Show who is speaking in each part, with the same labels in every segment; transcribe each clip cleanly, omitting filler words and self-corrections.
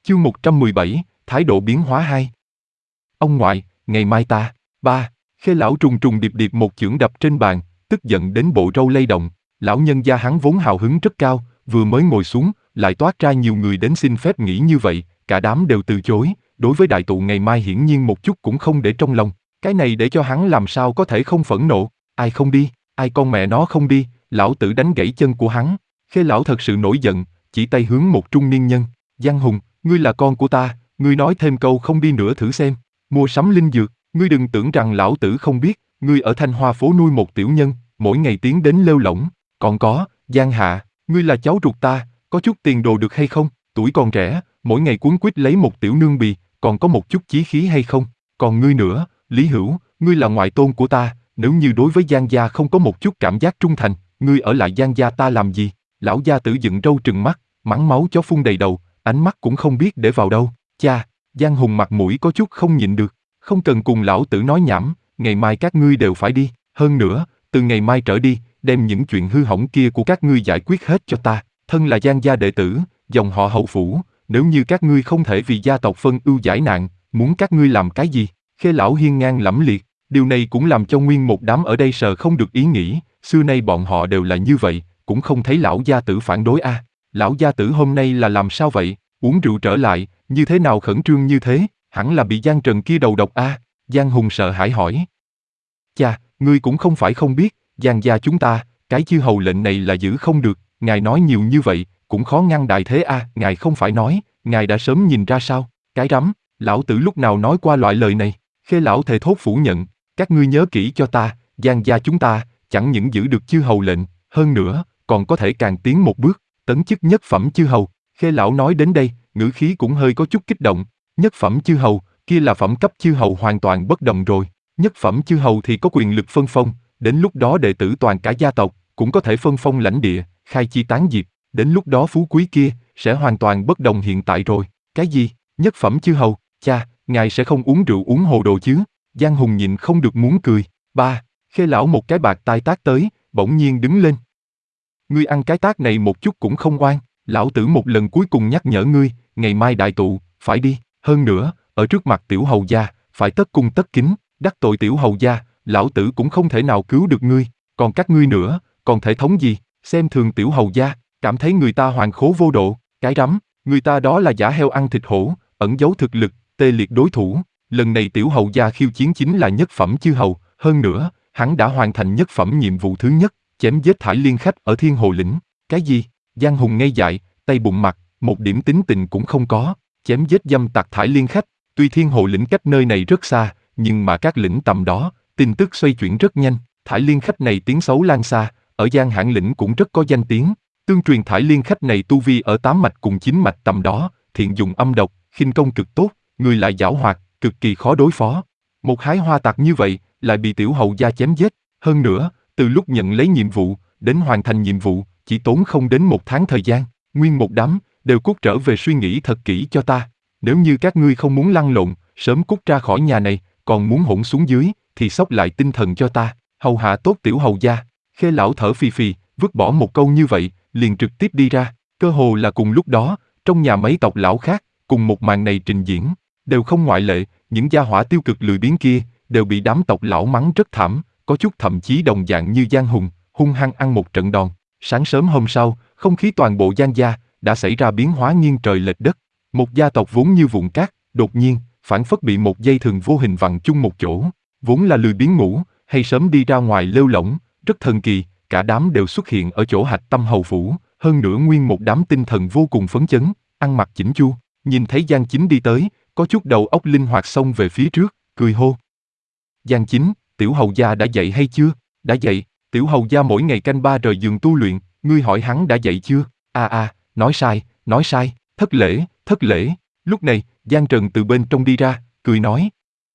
Speaker 1: Chương 117, thái độ biến hóa 2. Ông ngoại, ngày mai ta. Ba. Khê lão trùng trùng điệp điệp một chưởng đập trên bàn, tức giận đến bộ râu lay động. Lão nhân gia hắn vốn hào hứng rất cao, vừa mới ngồi xuống, lại toát ra nhiều người đến xin phép nghỉ như vậy, cả đám đều từ chối. Đối với đại tụ ngày mai hiển nhiên một chút cũng không để trong lòng. Cái này để cho hắn làm sao có thể không phẫn nộ. Ai không đi, ai con mẹ nó không đi, lão tử đánh gãy chân của hắn. Khê lão thật sự nổi giận, chỉ tay hướng một trung niên nhân. Giang Hùng, ngươi là con của ta, ngươi nói thêm câu không đi nữa thử xem. Mua sắm linh dược, ngươi đừng tưởng rằng lão tử không biết, ngươi ở Thanh Hoa phố nuôi một tiểu nhân, mỗi ngày tiến đến lêu lổng. Còn có, Giang Hạ, ngươi là cháu ruột ta, có chút tiền đồ được hay không? Tuổi còn trẻ, mỗi ngày cuốn quýt lấy một tiểu nương bì, còn có một chút chí khí hay không? Còn ngươi nữa, Lý Hữu, ngươi là ngoại tôn của ta, nếu như đối với Giang gia không có một chút cảm giác trung thành, ngươi ở lại Giang gia ta làm gì? Lão gia tử dựng râu trừng mắt, mắng máu chó phun đầy đầu, ánh mắt cũng không biết để vào đâu. Cha, Giang Hùng mặt mũi có chút không nhịn được, không cần cùng lão tử nói nhảm, ngày mai các ngươi đều phải đi, hơn nữa, từ ngày mai trở đi, đem những chuyện hư hỏng kia của các ngươi giải quyết hết cho ta, thân là Giang gia đệ tử, dòng họ Hậu phủ, nếu như các ngươi không thể vì gia tộc phân ưu giải nạn, muốn các ngươi làm cái gì? Khê lão hiên ngang lẫm liệt, điều này cũng làm cho nguyên một đám ở đây sờ không được ý nghĩ, xưa nay bọn họ đều là như vậy, cũng không thấy lão gia tử phản đối a. Lão gia tử hôm nay là làm sao vậy? Uống rượu trở lại, như thế nào khẩn trương như thế? Hẳn là bị Giang Trần kia đầu độc a. Giang Hùng sợ hãi hỏi. Cha, ngươi cũng không phải không biết, Giang gia chúng ta, cái chư hầu lệnh này là giữ không được, ngài nói nhiều như vậy, cũng khó ngăn đại thế a. Ngài không phải nói, ngài đã sớm nhìn ra sao? Cái rắm, lão tử lúc nào nói qua loại lời này? Khê lão thề thốt phủ nhận, các ngươi nhớ kỹ cho ta, Giang gia chúng ta, chẳng những giữ được chư hầu lệnh, hơn nữa, còn có thể càng tiến một bước, tấn chức nhất phẩm chư hầu. Khê lão nói đến đây, ngữ khí cũng hơi có chút kích động. Nhất phẩm chư hầu, kia là phẩm cấp chư hầu hoàn toàn bất đồng rồi. Nhất phẩm chư hầu thì có quyền lực phân phong, đến lúc đó đệ tử toàn cả gia tộc, cũng có thể phân phong lãnh địa, khai chi tán diệp, đến lúc đó phú quý kia, sẽ hoàn toàn bất đồng hiện tại rồi. Cái gì? Nhất phẩm chư hầu? Cha, ngài sẽ không uống rượu uống hồ đồ chứ? Giang Hùng nhịn không được muốn cười. Ba. Khê lão một cái bạc tai tát tới, bỗng nhiên đứng lên. Ngươi ăn cái tát này một chút cũng không oan, lão tử một lần cuối cùng nhắc nhở ngươi, ngày mai đại tụ, phải đi, hơn nữa, ở trước mặt tiểu hầu gia, phải tất cung tất kính, đắc tội tiểu hầu gia, lão tử cũng không thể nào cứu được ngươi, còn các ngươi nữa, còn thể thống gì, xem thường tiểu hầu gia, cảm thấy người ta hoàn khố vô độ, cái rắm, người ta đó là giả heo ăn thịt hổ, ẩn giấu thực lực, tê liệt đối thủ, lần này tiểu hầu gia khiêu chiến chính là nhất phẩm chư hầu, hơn nữa, hắn đã hoàn thành nhất phẩm nhiệm vụ thứ nhất, chém giết Thải Liên khách ở Thiên Hồ lĩnh. Cái gì? Giang Hùng ngây dại, tay bụng mặt, một điểm tính tình cũng không có, chém giết dâm tặc Thải Liên khách. Tuy Thiên Hồ lĩnh cách nơi này rất xa, nhưng mà các lĩnh tầm đó, tin tức xoay chuyển rất nhanh. Thải Liên khách này tiếng xấu lan xa, ở Giang Hãn lĩnh cũng rất có danh tiếng. Tương truyền Thải Liên khách này tu vi ở 8 mạch cùng 9 mạch tầm đó, thiện dùng âm độc, khinh công cực tốt, người lại giảo hoạt, cực kỳ khó đối phó. Một hái hoa tặc như vậy, lại bị tiểu hầu gia chém giết. Hơn nữa, từ lúc nhận lấy nhiệm vụ, đến hoàn thành nhiệm vụ, chỉ tốn không đến 1 tháng thời gian. Nguyên một đám, đều cút trở về suy nghĩ thật kỹ cho ta. Nếu như các ngươi không muốn lăn lộn, sớm cút ra khỏi nhà này, còn muốn hỗn xuống dưới, thì xốc lại tinh thần cho ta, hầu hạ tốt tiểu hầu gia. Khê lão thở phì phì, vứt bỏ một câu như vậy, liền trực tiếp đi ra. Cơ hồ là cùng lúc đó, trong nhà mấy tộc lão khác, cùng một màn này trình diễn, đều không ngoại lệ, những gia hỏa tiêu cực lười biếng kia, đều bị đám tộc lão mắng rất thảm, có chút thậm chí đồng dạng như Giang Hùng, hung hăng ăn một trận đòn. Sáng sớm hôm sau, không khí toàn bộ Giang gia đã xảy ra biến hóa nghiêng trời lệch đất. Một gia tộc vốn như vụn cát, đột nhiên, phảng phất bị một dây thừng vô hình vặn chung một chỗ, vốn là lười biếng ngủ, hay sớm đi ra ngoài lêu lổng, rất thần kỳ, cả đám đều xuất hiện ở chỗ Hạch Tâm hầu phủ, hơn nữa nguyên một đám tinh thần vô cùng phấn chấn, ăn mặc chỉnh chu, nhìn thấy Giang Chính đi tới, có chút đầu óc linh hoạt xông về phía trước, cười hô. Giang Chính, tiểu hầu gia đã dậy hay chưa? Đã dậy, tiểu hầu gia mỗi ngày canh 3 rời giường tu luyện, ngươi hỏi hắn đã dậy chưa? Nói sai, thất lễ. Lúc này, Giang Trần từ bên trong đi ra, cười nói.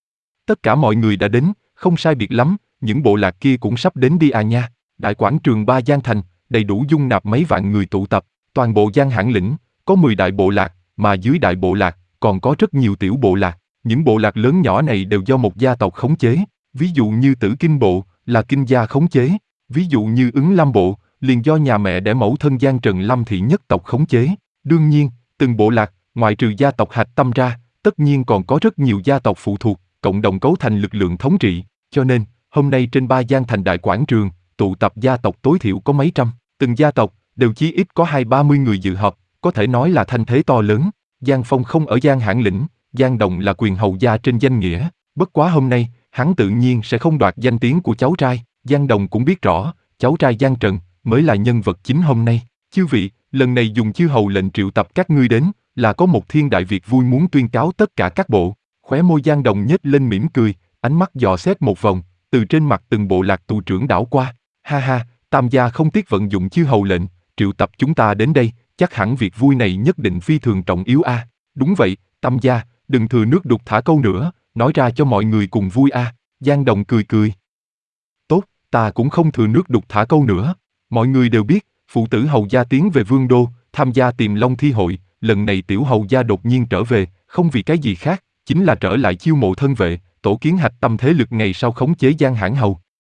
Speaker 1: Tất cả mọi người đã đến, không sai biệt lắm, những bộ lạc kia cũng sắp đến đi à nha. Đại quảng trường 3 Giang Thành, đầy đủ dung nạp mấy vạn người tụ tập, toàn bộ Giang Hãn lĩnh, có 10 đại bộ lạc, mà dưới đại bộ lạc, còn có rất nhiều tiểu bộ lạc. Những bộ lạc lớn nhỏ này đều do một gia tộc khống chế, ví dụ như Tử Kinh bộ, là Kinh gia khống chế, ví dụ như Ứng Lam bộ, liền do nhà mẹ đẻ mẫu thân Giang Trần Lâm thị nhất tộc khống chế. Đương nhiên, từng bộ lạc Ngoại trừ gia tộc Hạch Tâm ra, tất nhiên còn có rất nhiều gia tộc phụ thuộc, cộng đồng cấu thành lực lượng thống trị, cho nên, hôm nay trên Ba Giang thành đại quảng trường, tụ tập gia tộc tối thiểu có mấy trăm, từng gia tộc, đều chí ít có 20-30 người dự họp, có thể nói là thanh thế to lớn. Giang Phong không ở Giang Hãn lĩnh, Giang Đồng là quyền hầu gia trên danh nghĩa, bất quá hôm nay, hắn tự nhiên sẽ không đoạt danh tiếng của cháu trai, Giang Đồng cũng biết rõ, cháu trai Giang Trần mới là nhân vật chính hôm nay. Chư vị, lần này dùng chư hầu lệnh triệu tập các ngươi đến, là có một thiên đại việc vui muốn tuyên cáo tất cả các bộ. Khóe môi Giang Đồng nhếch lên mỉm cười, ánh mắt dò xét một vòng, từ trên mặt từng bộ lạc tù trưởng đảo qua. Ha ha, Tam gia không tiếc vận dụng chư hầu lệnh, triệu tập chúng ta đến đây, chắc hẳn việc vui này nhất định phi thường trọng yếu a. Đúng vậy, Tam gia, đừng thừa nước đục thả câu nữa, nói ra cho mọi người cùng vui a. Giang Đồng cười cười. Tốt, ta cũng không thừa nước đục thả câu nữa. Mọi người đều biết, phụ tử hầu gia tiến về Vương Đô, tham gia Tiềm Long thi hội, lần này tiểu hầu gia đột nhiên trở về, không vì cái gì khác, chính là trở lại chiêu mộ thân vệ, tổ kiến Hạch Tâm thế lực ngày sau khống chế Giang Hãn hầu.